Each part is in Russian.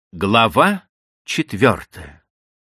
Глава 4.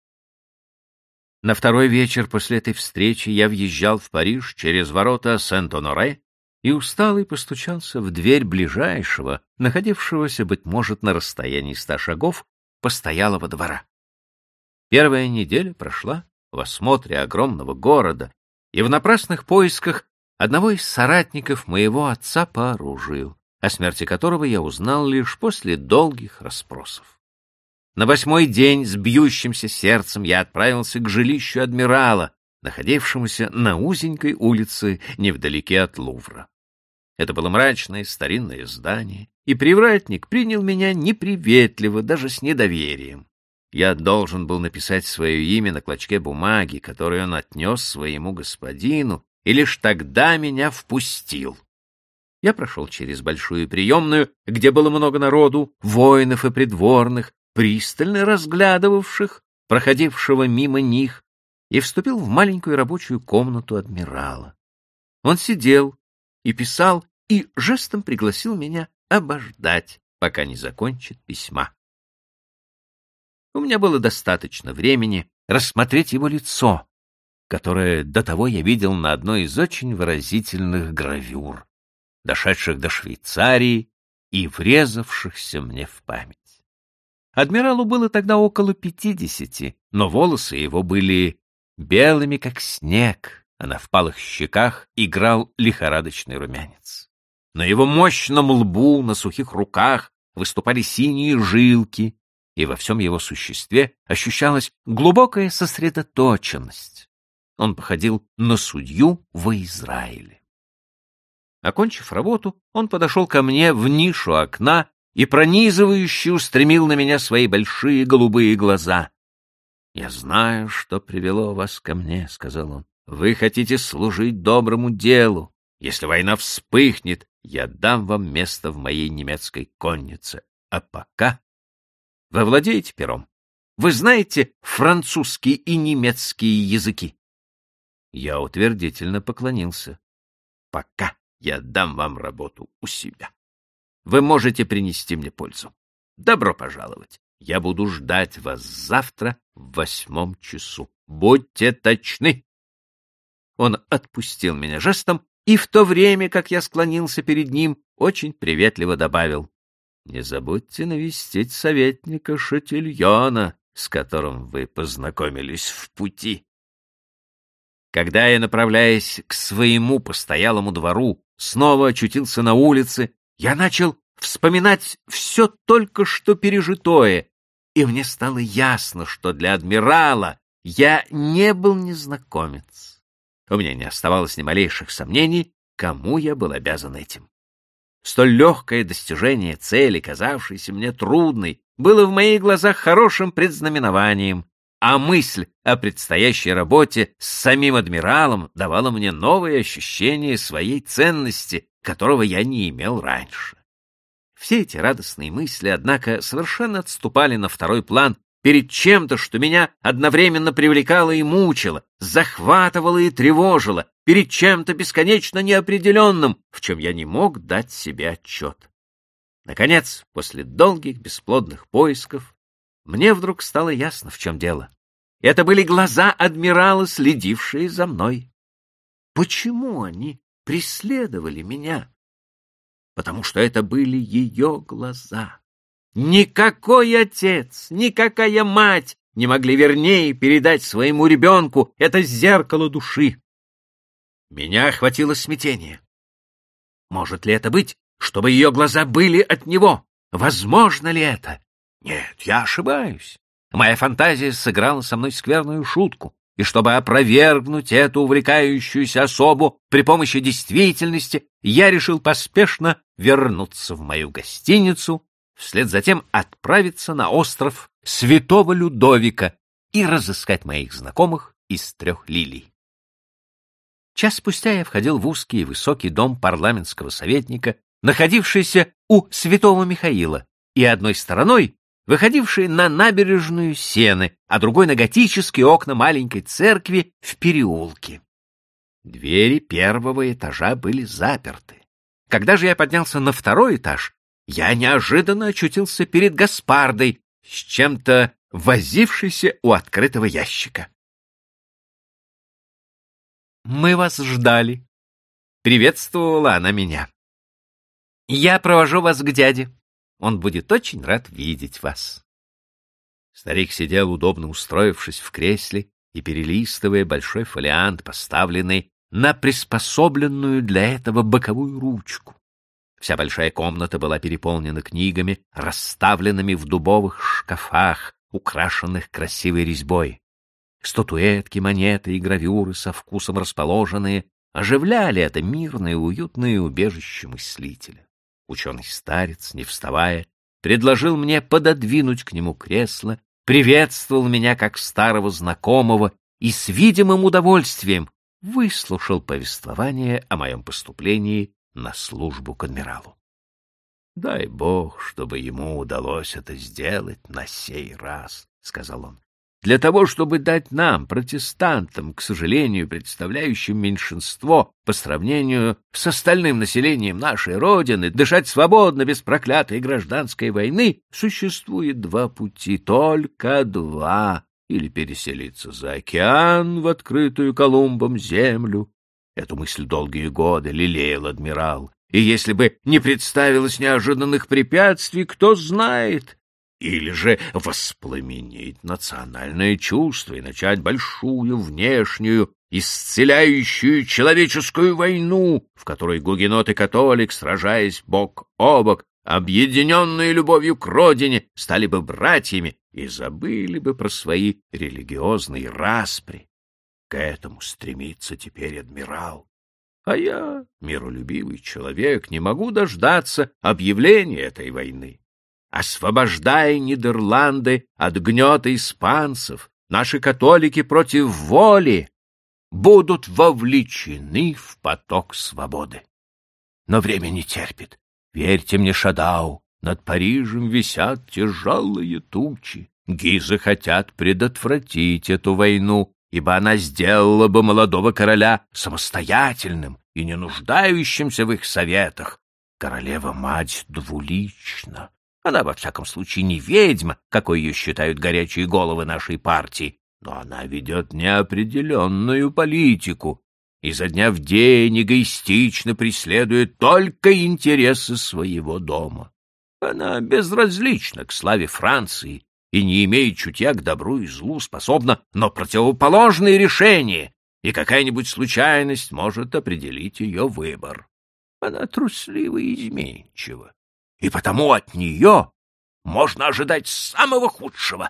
На второй вечер после этой встречи я въезжал в Париж через ворота Сент-Оноре и усталый постучался в дверь ближайшего, находившегося, быть может, на расстоянии 100 шагов, постоялого двора. Первая неделя прошла в осмотре огромного города и в напрасных поисках одного из соратников моего отца по оружию, о смерти которого я узнал лишь после долгих расспросов. На 8-й день с бьющимся сердцем я отправился к жилищу адмирала, находившемуся на узенькой улице невдалеке от Лувра. Это было мрачное старинное здание, и привратник принял меня неприветливо, даже с недоверием. Я должен был написать свое имя на клочке бумаги, который он отнес своему господину, и лишь тогда меня впустил. Я прошел через большую приемную, где было много народу, воинов и придворных, пристально разглядывавших проходившего мимо них, и вступил в маленькую рабочую комнату адмирала. Он сидел и писал, и жестом пригласил меня обождать, пока не закончит письма. У меня было достаточно времени рассмотреть его лицо, которое до того я видел на одной из очень выразительных гравюр, дошедших до Швейцарии и врезавшихся мне в память. Адмиралу было тогда около 50, но волосы его были белыми, как снег, а на впалых щеках играл лихорадочный румянец. На его мощном лбу, на сухих руках выступали синие жилки, и во всем его существе ощущалась глубокая сосредоточенность. Он походил на судью во Израиле. Окончив работу, он подошел ко мне в нишу окна и пронизывающе устремил на меня свои большие голубые глаза. — Я знаю, что привело вас ко мне, — сказал он. — Вы хотите служить доброму делу. Если война вспыхнет, я дам вам место в моей немецкой коннице. А пока... Вы владеете пером? Вы знаете французский и немецкий языки? Я утвердительно поклонился. — Пока я дам вам работу у себя. Вы можете принести мне пользу. Добро пожаловать. Я буду ждать вас завтра в 8 часу. Будьте точны. Он отпустил меня жестом, и в то время, как я склонился перед ним, очень приветливо добавил: не забудьте навестить советника Шатильона, с которым вы познакомились в пути. Когда я, направляясь к своему постоялому двору, снова очутился на улице, я начал вспоминать все только что пережитое, и мне стало ясно, что для адмирала я не был незнакомец. У меня не оставалось ни малейших сомнений, кому я был обязан этим. Столь легкое достижение цели, казавшейся мне трудной, было в моих глазах хорошим предзнаменованием, а мысль о предстоящей работе с самим адмиралом давала мне новые ощущения своей ценности, которого я не имел раньше. Все эти радостные мысли, однако, совершенно отступали на второй план перед чем-то, что меня одновременно привлекало и мучило, захватывало и тревожило, перед чем-то бесконечно неопределенным, в чем я не мог дать себе отчет. Наконец, после долгих бесплодных поисков, мне вдруг стало ясно, в чем дело. Это были глаза адмирала, следившие за мной. Почему они преследовали меня? Потому что это были ее глаза. Никакой отец, никакая мать не могли вернее передать своему ребенку это зеркало души. Меня охватило смятение. Может ли это быть, чтобы ее глаза были от него? Возможно ли это? Нет, я ошибаюсь. Моя фантазия сыграла со мной скверную шутку, и чтобы опровергнуть эту увлекающуюся особу при помощи действительности, я решил поспешно вернуться в мою гостиницу, вслед за тем отправиться на остров Святого Людовика и разыскать моих знакомых из 3 лилий. Час спустя я входил в узкий и высокий дом парламентского советника, находившийся у Святого Михаила, и одной стороной выходивший на набережную Сены, а другой на готические окна маленькой церкви в переулке. Двери 1-го этажа были заперты. Когда же я поднялся на 2-й этаж, я неожиданно очутился перед Гаспардой, с чем-то возившийся у открытого ящика. «Мы вас ждали», — приветствовала она меня. «Я провожу вас к дяде. Он будет очень рад видеть вас». Старик сидел, удобно устроившись в кресле и перелистывая большой фолиант, поставленный на приспособленную для этого боковую ручку. Вся большая комната была переполнена книгами, расставленными в дубовых шкафах, украшенных красивой резьбой. Статуэтки, монеты и гравюры, со вкусом расположенные, оживляли это мирное и уютное убежище мыслителя. Ученый-старец, не вставая, предложил мне пододвинуть к нему кресло, приветствовал меня как старого знакомого и с видимым удовольствием выслушал повествование о моем поступлении на службу к адмиралу. «Дай Бог, чтобы ему удалось это сделать на сей раз», — сказал он. «Для того, чтобы дать нам, протестантам, к сожалению, представляющим меньшинство по сравнению с остальным населением нашей Родины, дышать свободно, без проклятой гражданской войны, существует два пути, только два. Или переселиться за океан в открытую Колумбом землю». Эту мысль долгие годы лелеял адмирал. И если бы не представилось неожиданных препятствий, кто знает, или же воспламенить национальное чувство и начать большую внешнюю, исцеляющую человеческую войну, в которой гугенот и католик, сражаясь бок о бок, объединенные любовью к родине, стали бы братьями и забыли бы про свои религиозные распри. К этому стремится теперь адмирал. А я, миролюбивый человек, не могу дождаться объявления этой войны. Освобождая Нидерланды от гнета испанцев, наши католики против воли будут вовлечены в поток свободы. Но время не терпит. Верьте мне, Шадау, над Парижем висят тяжелые тучи. Гизы хотят предотвратить эту войну, ибо она сделала бы молодого короля самостоятельным и не нуждающимся в их советах. Королева-мать двулична. Она, во всяком случае, не ведьма, какой ее считают горячие головы нашей партии, но она ведет неопределенную политику, изо дня в день эгоистично преследует только интересы своего дома. Она безразлична к славе Франции и, не имея чутья к добру и злу, способна на противоположные решения, и какая-нибудь случайность может определить ее выбор. Она труслива и изменчива, и потому от нее можно ожидать самого худшего.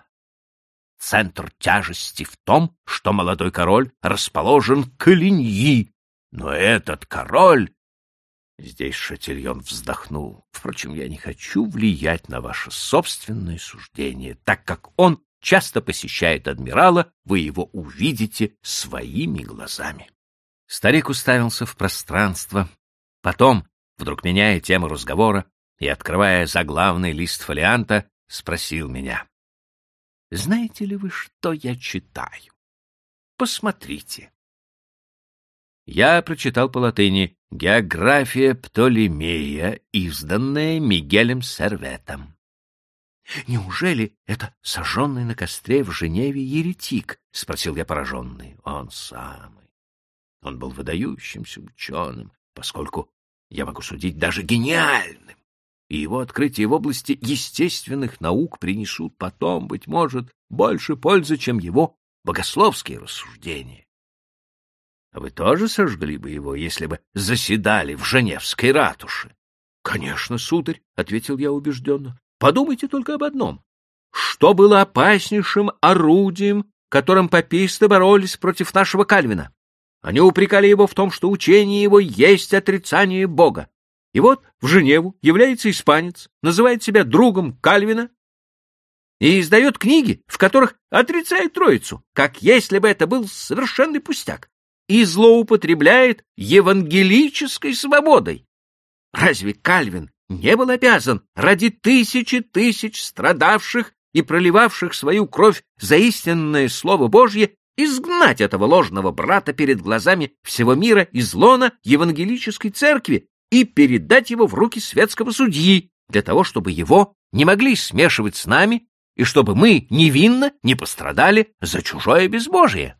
Центр тяжести в том, что молодой король расположен к Линьи, но этот король... Здесь Шатильон вздохнул. Впрочем, я не хочу влиять на ваше собственное суждение, так как он часто посещает адмирала, вы его увидите своими глазами. Старик уставился в пространство, потом, вдруг меняя тему разговора и открывая заглавный лист фолианта, спросил меня: «Знаете ли вы, что я читаю? Посмотрите». Я прочитал по латыни «География Птолемея», изданная Мигелем Серветом. «Неужели это сожженный на костре в Женеве еретик?» — спросил я пораженный. «Он самый. Он был выдающимся ученым, поскольку, я могу судить, даже гениальным, и его открытия в области естественных наук принесут потом, быть может, больше пользы, чем его богословские рассуждения. А вы тоже сожгли бы его, если бы заседали в Женевской ратуше?» «Конечно, сударь», — ответил я убежденно. «Подумайте только об одном. Что было опаснейшим орудием, которым паписты боролись против нашего Кальвина? Они упрекали его в том, что учение его есть отрицание Бога. И вот в Женеву является испанец, называет себя другом Кальвина и издает книги, в которых отрицает Троицу, как если бы это был совершенный пустяк, и злоупотребляет евангелической свободой. Разве Кальвин не был обязан ради тысячи тысяч страдавших и проливавших свою кровь за истинное Слово Божье изгнать этого ложного брата перед глазами всего мира из лона евангелической церкви и передать его в руки светского судьи, для того, чтобы его не могли смешивать с нами и чтобы мы невинно не пострадали за чужое безбожие.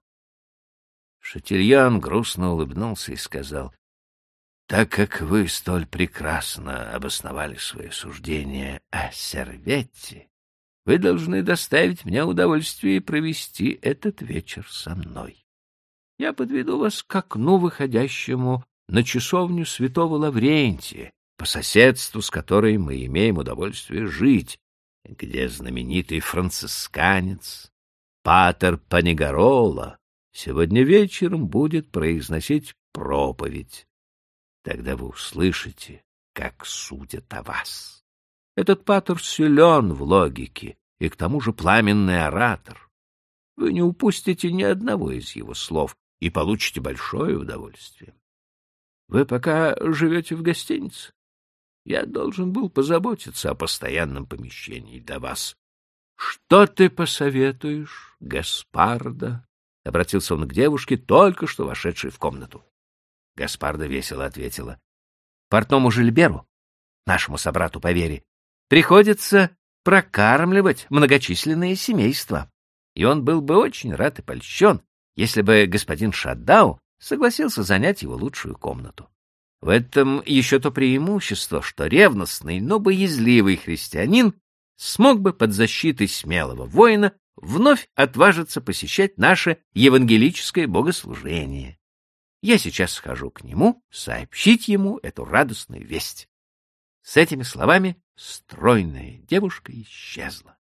Шатильон грустно улыбнулся и сказал: «Так как вы столь прекрасно обосновали свое суждение о Серветте, вы должны доставить мне удовольствие провести этот вечер со мной. Я подведу вас к окну, выходящему на часовню святого Лаврентия, по соседству с которой мы имеем удовольствие жить, где знаменитый францисканец патер Панигорола сегодня вечером будет произносить проповедь. Тогда вы услышите, как судят о вас. Этот патер силен в логике и к тому же пламенный оратор. Вы не упустите ни одного из его слов и получите большое удовольствие. Вы пока живете в гостинице? Я должен был позаботиться о постоянном помещении для вас. Что ты посоветуешь, Гаспарда? — обратился он к девушке, только что вошедшей в комнату. Гаспарда весело ответила: — Портному Жильберу, нашему собрату по вере, приходится прокармливать многочисленные семейства, и он был бы очень рад и польщен, если бы господин Шаддау согласился занять его лучшую комнату. В этом еще то преимущество, что ревностный, но боязливый христианин смог бы под защитой смелого воина вновь отважиться посещать наше евангелическое богослужение. Я сейчас схожу к нему сообщить ему эту радостную весть. С этими словами стройная девушка исчезла.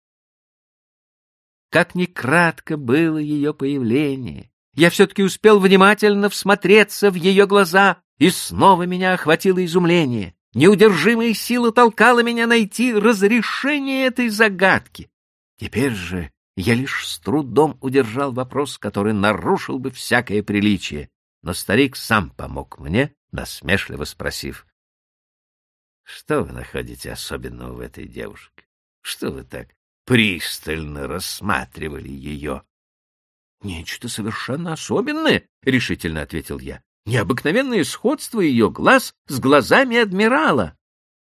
Как ни кратко было ее появление, я все-таки успел внимательно всмотреться в ее глаза, и снова меня охватило изумление. Неудержимая сила толкала меня найти разрешение этой загадки. Теперь же я лишь с трудом удержал вопрос, который нарушил бы всякое приличие, но старик сам помог мне, насмешливо спросив: «Что вы находите особенного в этой девушке? Что вы так пристально рассматривали ее?» «Нечто совершенно особенное», — решительно ответил я. «Необыкновенное сходство ее глаз с глазами адмирала».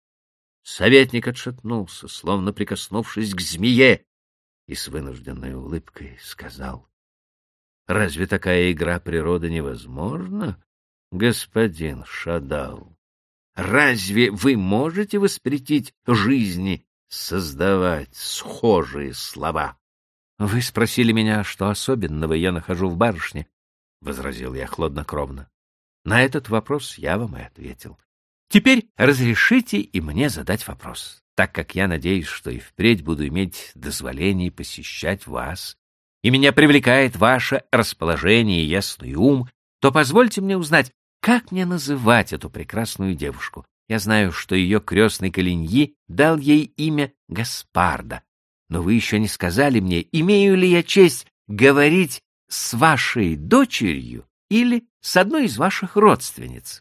Советник отшатнулся, словно прикоснувшись к змее, и с вынужденной улыбкой сказал: «Разве такая игра природы невозможна, господин Шаддау? Разве вы можете воспретить жизни создавать схожие слова?» «Вы спросили меня, что особенного я нахожу в барышне», — возразил я хладнокровно. «На этот вопрос я вам и ответил. Теперь разрешите и мне задать вопрос, так как я надеюсь, что и впредь буду иметь дозволение посещать вас, и меня привлекает ваше расположение и ясный ум, то позвольте мне узнать, как мне называть эту прекрасную девушку. Я знаю, что ее крестный Калиньи дал ей имя Гаспарда, но вы еще не сказали мне, имею ли я честь говорить с вашей дочерью или с одной из ваших родственниц.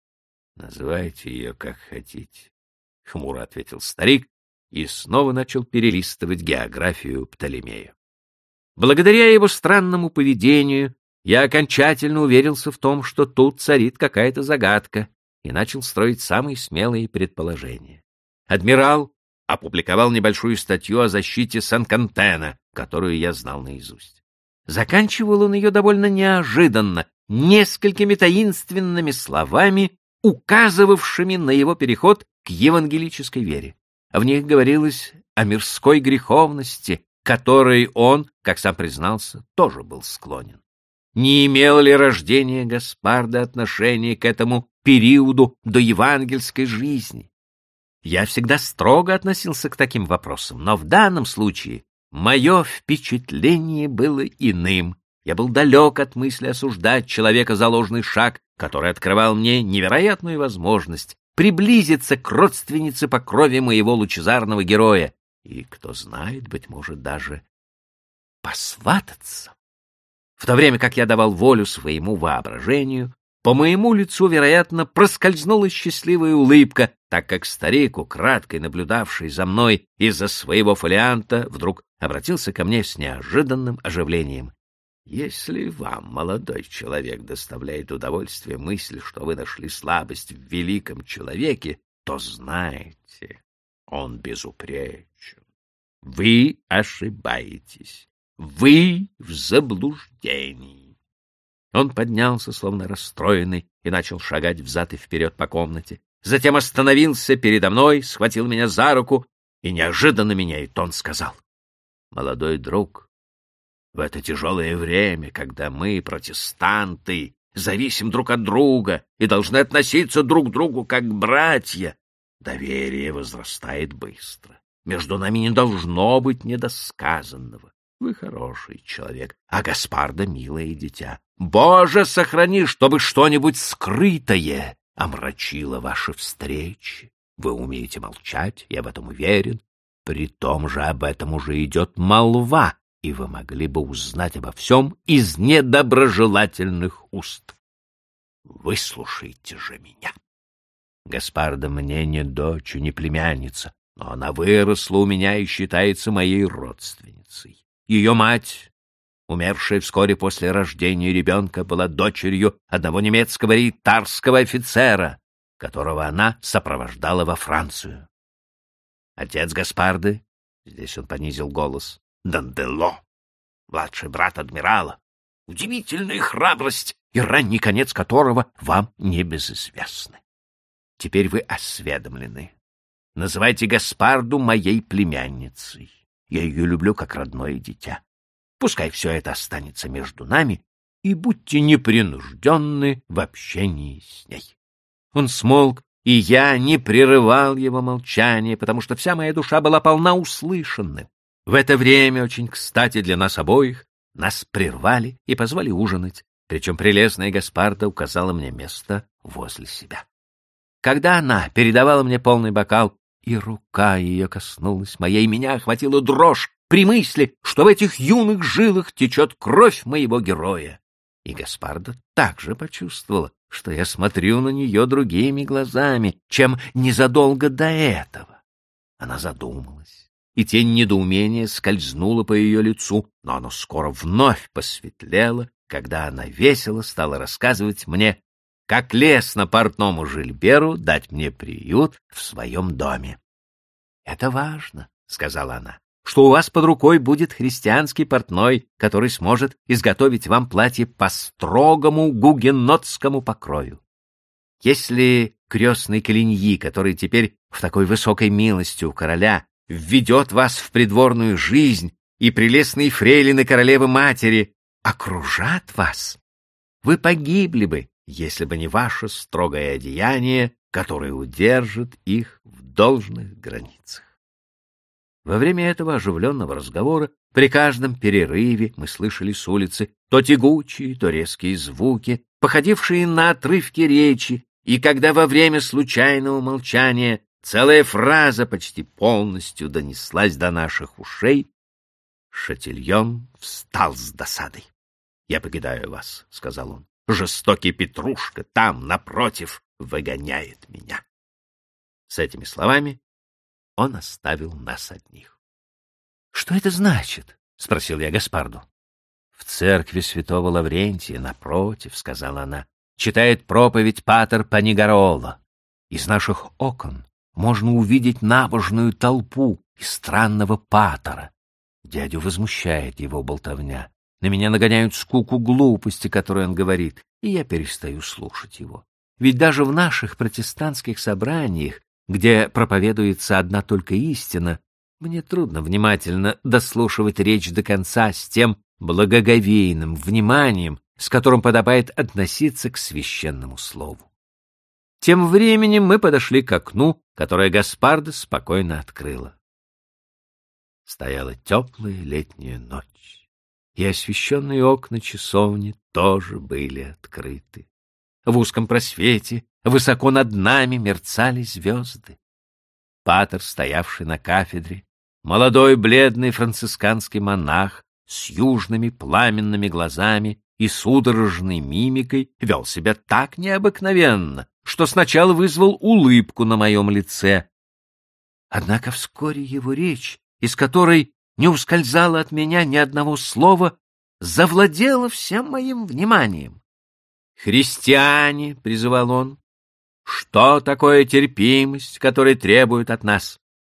— Называйте ее как хотите, — хмуро ответил старик и снова начал перелистывать географию Птолемея. Благодаря его странному поведению я окончательно уверился в том, что тут царит какая-то загадка, и начал строить самые смелые предположения. Адмирал опубликовал небольшую статью о защите Сан-Кантена, которую я знал наизусть. Заканчивал он ее довольно неожиданно, несколькими таинственными словами, указывавшими на его переход к евангелической вере. В них говорилось о мирской греховности, которой он, как сам признался, тоже был склонен. Не имело ли рождение Гаспарда отношения к этому периоду до евангельской жизни? Я всегда строго относился к таким вопросам, но в данном случае мое впечатление было иным. Я был далек от мысли осуждать человека за ложный шаг, который открывал мне невероятную возможность приблизиться к родственнице по крови моего лучезарного героя и, кто знает, быть может, даже посвататься. В то время как я давал волю своему воображению, по моему лицу, вероятно, проскользнула счастливая улыбка, так как старик, украдкой наблюдавший за мной из-за своего фолианта, вдруг обратился ко мне с неожиданным оживлением. «Если вам, молодой человек, доставляет удовольствие мысль, что вы нашли слабость в великом человеке, то знайте, он безупречен. Вы ошибаетесь. Вы в заблуждении. Он поднялся, словно расстроенный, и начал шагать взад и вперед по комнате. Затем остановился передо мной, схватил меня за руку и неожиданно меняет тон, сказал: «Молодой друг, в это тяжелое время, когда мы, протестанты, зависим друг от друга и должны относиться друг к другу как братья, доверие возрастает быстро. Между нами не должно быть недосказанного. Вы хороший человек, а Гаспардо — милое дитя. Боже, сохрани, чтобы что-нибудь скрытое омрачило ваши встречи. Вы умеете молчать, я в этом уверен. При том же об этом уже идет молва, и вы могли бы узнать обо всем из недоброжелательных уст. Выслушайте же меня. Гаспардо мне не дочь, не племянница, но она выросла у меня и считается моей родственницей. Ее мать, умершая вскоре после рождения ребенка, была дочерью одного немецкого рейтарского офицера, которого она сопровождала во Францию. Отец Гаспарды, здесь он понизил голос, Дандело, младший брат адмирала, удивительная храбрость и ранний конец которого вам небезызвестны. Теперь вы осведомлены. Называйте Гаспарду моей племянницей. Я ее люблю как родное дитя. Пускай все это останется между нами, и будьте непринужденны в общении с ней. Он смолк, и я не прерывал его молчание, потому что вся моя душа была полна услышанным. В это время, очень кстати для нас обоих, нас прервали и позвали ужинать, причем прелестная Гаспарда указала мне место возле себя. Когда она передавала мне полный бокал, и рука ее коснулась моей, меня охватила дрожь при мысли, что в этих юных жилах течет кровь моего героя. И Гаспарда также почувствовала, что я смотрю на нее другими глазами, чем незадолго до этого. Она задумалась, и тень недоумения скользнула по ее лицу, но оно скоро вновь посветлело, когда она весело стала рассказывать мне, как лестно портному Жильберу дать мне приют в своем доме. — Это важно, — сказала она, — что у вас под рукой будет христианский портной, который сможет изготовить вам платье по строгому гугенотскому покрою. Если крестный Калиньи, который теперь в такой высокой милости у короля, введет вас в придворную жизнь, и прелестные фрейлины королевы-матери окружат вас, вы погибли бы, если бы не ваше строгое одеяние, которое удержит их в должных границах. Во время этого оживленного разговора при каждом перерыве мы слышали с улицы то тягучие, то резкие звуки, походившие на отрывки речи, и когда во время случайного молчания целая фраза почти полностью донеслась до наших ушей, Шатильон встал с досадой. — Я покидаю вас, — сказал он. Жестокий Петрушка там, напротив, выгоняет меня. С этими словами он оставил нас одних. — Что это значит? — спросил я Гаспарду. — В церкви святого Лаврентия, напротив, — сказала она, — читает проповедь патер Панигарола. Из наших окон можно увидеть набожную толпу и странного патера. Дядю возмущает его болтовня. На меня нагоняют скуку глупости, которые он говорит, и я перестаю слушать его. Ведь даже в наших протестантских собраниях, где проповедуется одна только истина, мне трудно внимательно дослушивать речь до конца с тем благоговейным вниманием, с которым подобает относиться к священному слову. Тем временем мы подошли к окну, которое Гаспарда спокойно открыла. Стояла теплая летняя ночь, и освещенные окна часовни тоже были открыты. В узком просвете высоко над нами мерцали звезды. Патер, стоявший на кафедре, молодой бледный францисканский монах с южными пламенными глазами и судорожной мимикой, вел себя так необыкновенно, что сначала вызвал улыбку на моем лице. Однако вскоре его речь, из которой не ускользало от меня ни одного слова, завладела всем моим вниманием. «Христиане», — призывал он, — «что такое терпимость, которая требует от нас?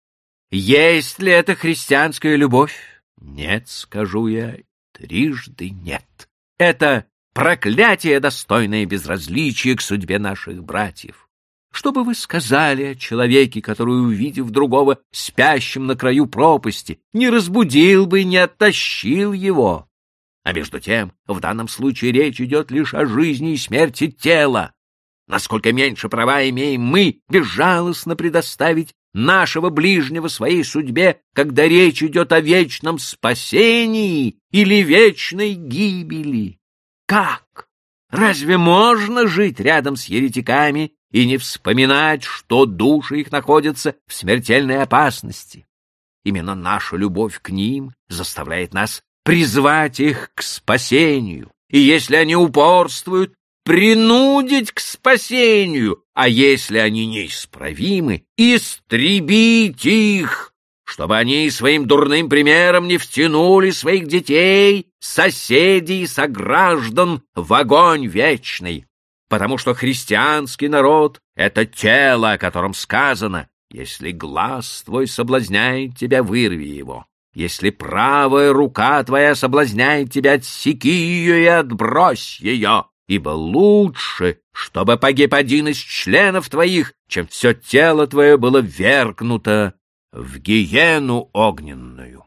есть ли это христианская любовь? Нет, скажу я, трижды нет. Это проклятие, достойное безразличия к судьбе наших братьев. Что бы вы сказали о человеке, который, увидев другого спящим на краю пропасти, не разбудил бы, не оттащил его? А между тем, в данном случае речь идет лишь о жизни и смерти тела. Насколько меньше права имеем мы безжалостно предоставить нашего ближнего своей судьбе, когда речь идет о вечном спасении или вечной гибели? Как? Разве можно жить рядом с еретиками и не вспоминать, что души их находятся в смертельной опасности? Именно наша любовь к ним заставляет нас призвать их к спасению, и если они упорствуют, принудить к спасению, а если они неисправимы, истребить их, чтобы они своим дурным примером не втянули своих детей, соседей и сограждан в огонь вечный. Потому что христианский народ — это тело, о котором сказано: если глаз твой соблазняет тебя, вырви его. Если правая рука твоя соблазняет тебя, отсеки ее и отбрось ее. Ибо лучше, чтобы погиб один из членов твоих, чем все тело твое было ввергнуто в гиену огненную.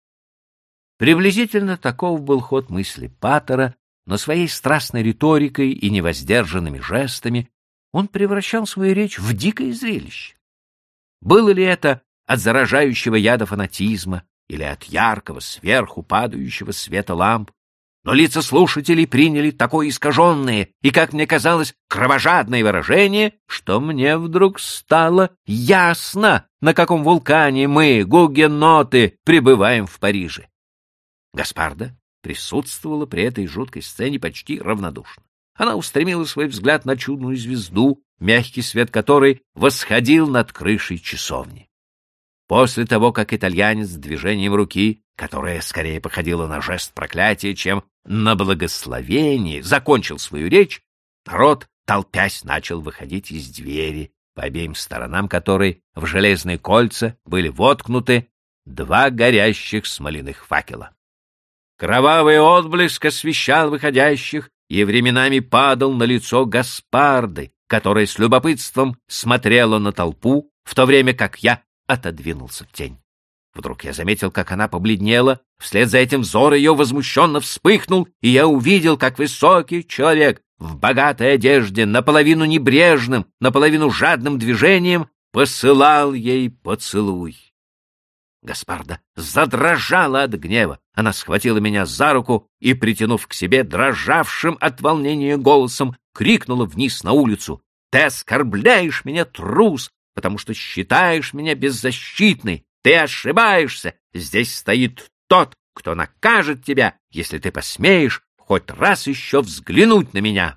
Приблизительно таков был ход мысли патера, но своей страстной риторикой и невоздержанными жестами он превращал свою речь в дикое зрелище. Было ли это от заражающего яда фанатизма или от яркого сверху падающего света ламп, но лица слушателей приняли такое искаженное и, как мне казалось, кровожадное выражение, что мне вдруг стало ясно, на каком вулкане мы, гугеноты, пребываем в Париже. Гаспарда присутствовала при этой жуткой сцене почти равнодушно. Она устремила свой взгляд на чудную звезду, мягкий свет которой восходил над крышей часовни. После того, как итальянец движением руки, которое скорее походило на жест проклятия, чем на благословение, закончил свою речь, народ, толпясь, начал выходить из двери, по обеим сторонам которой в железные кольца были воткнуты два горящих смоляных факела. Кровавый отблеск освещал выходящих и временами падал на лицо Гаспарды, которая с любопытством смотрела на толпу, в то время как я отодвинулся в тень. Вдруг я заметил, как она побледнела, вслед за этим взор ее возмущенно вспыхнул, и я увидел, как высокий человек в богатой одежде, наполовину небрежным, наполовину жадным движением посылал ей поцелуй. Гаспарда задрожала от гнева. Она схватила меня за руку и, притянув к себе, дрожавшим от волнения голосом, крикнула вниз на улицу: «Ты оскорбляешь меня, трус, потому что считаешь меня беззащитной. Ты ошибаешься. Здесь стоит тот, кто накажет тебя, если ты посмеешь хоть раз еще взглянуть на меня».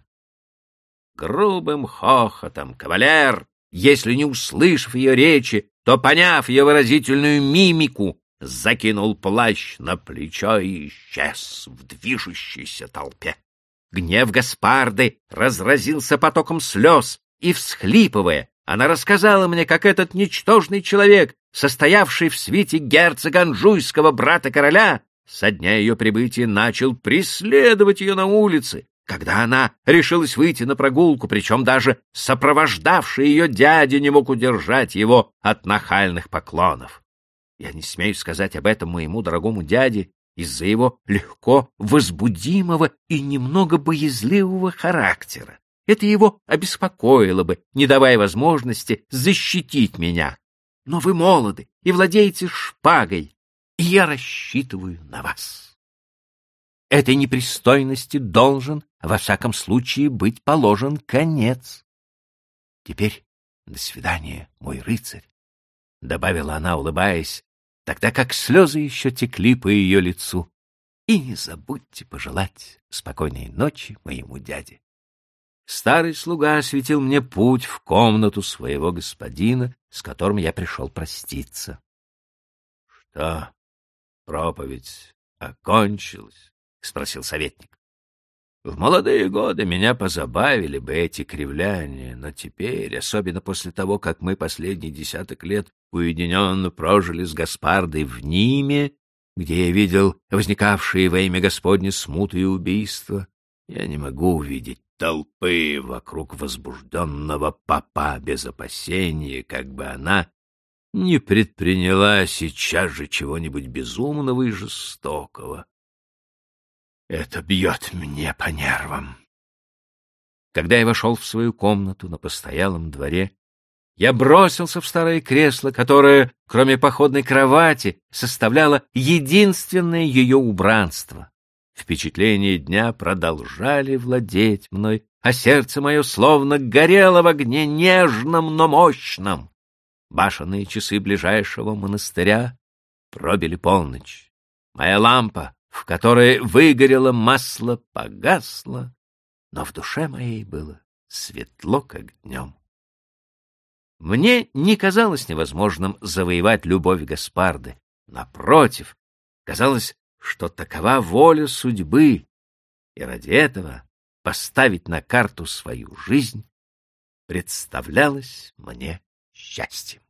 Грубым хохотом кавалер, если не услышав ее речи, то, поняв ее выразительную мимику, закинул плащ на плечо и исчез в движущейся толпе. Гнев Гаспарды разразился потоком слез, и, всхлипывая, она рассказала мне, как этот ничтожный человек, состоявший в свите герцога Анжуйского, брата короля, со дня ее прибытия начал преследовать ее на улице, когда она решилась выйти на прогулку, причем даже сопровождавший ее дядя не мог удержать его от нахальных поклонов. Я не смею сказать об этом моему дорогому дяде из-за его легко возбудимого и немного боязливого характера. Это его обеспокоило бы, не давая возможности защитить меня. Но вы молоды и владеете шпагой, и я рассчитываю на вас. Этой непристойности должен, во всяком случае, быть положен конец. Теперь до свидания, мой рыцарь, — добавила она, улыбаясь, тогда как слезы еще текли по ее лицу. И не забудьте пожелать спокойной ночи моему дяде. Старый слуга осветил мне путь в комнату своего господина, с которым я пришел проститься. — Что, проповедь окончилась? — спросил советник. — В молодые годы меня позабавили бы эти кривляния, но теперь, особенно после того, как мы последний десяток лет уединенно прожили с Гаспардой в Ниме, где я видел возникавшие во имя Господне смуты и убийства, я не могу увидеть толпы вокруг возбужденного попа без опасения, как бы она не предприняла сейчас же чего-нибудь безумного и жестокого. Это бьет мне по нервам. Когда я вошел в свою комнату на постоялом дворе, я бросился в старое кресло, которое, кроме походной кровати, составляло единственное ее убранство. Впечатления дня продолжали владеть мной, а сердце мое словно горело в огне нежном, но мощном. Башенные часы ближайшего монастыря пробили полночь. Моя лампа, в которой выгорело масло, погасла, но в душе моей было светло, как днем. Мне не казалось невозможным завоевать любовь Гаспарды. Напротив, казалось, что такова воля судьбы, и ради этого поставить на карту свою жизнь представлялось мне счастьем.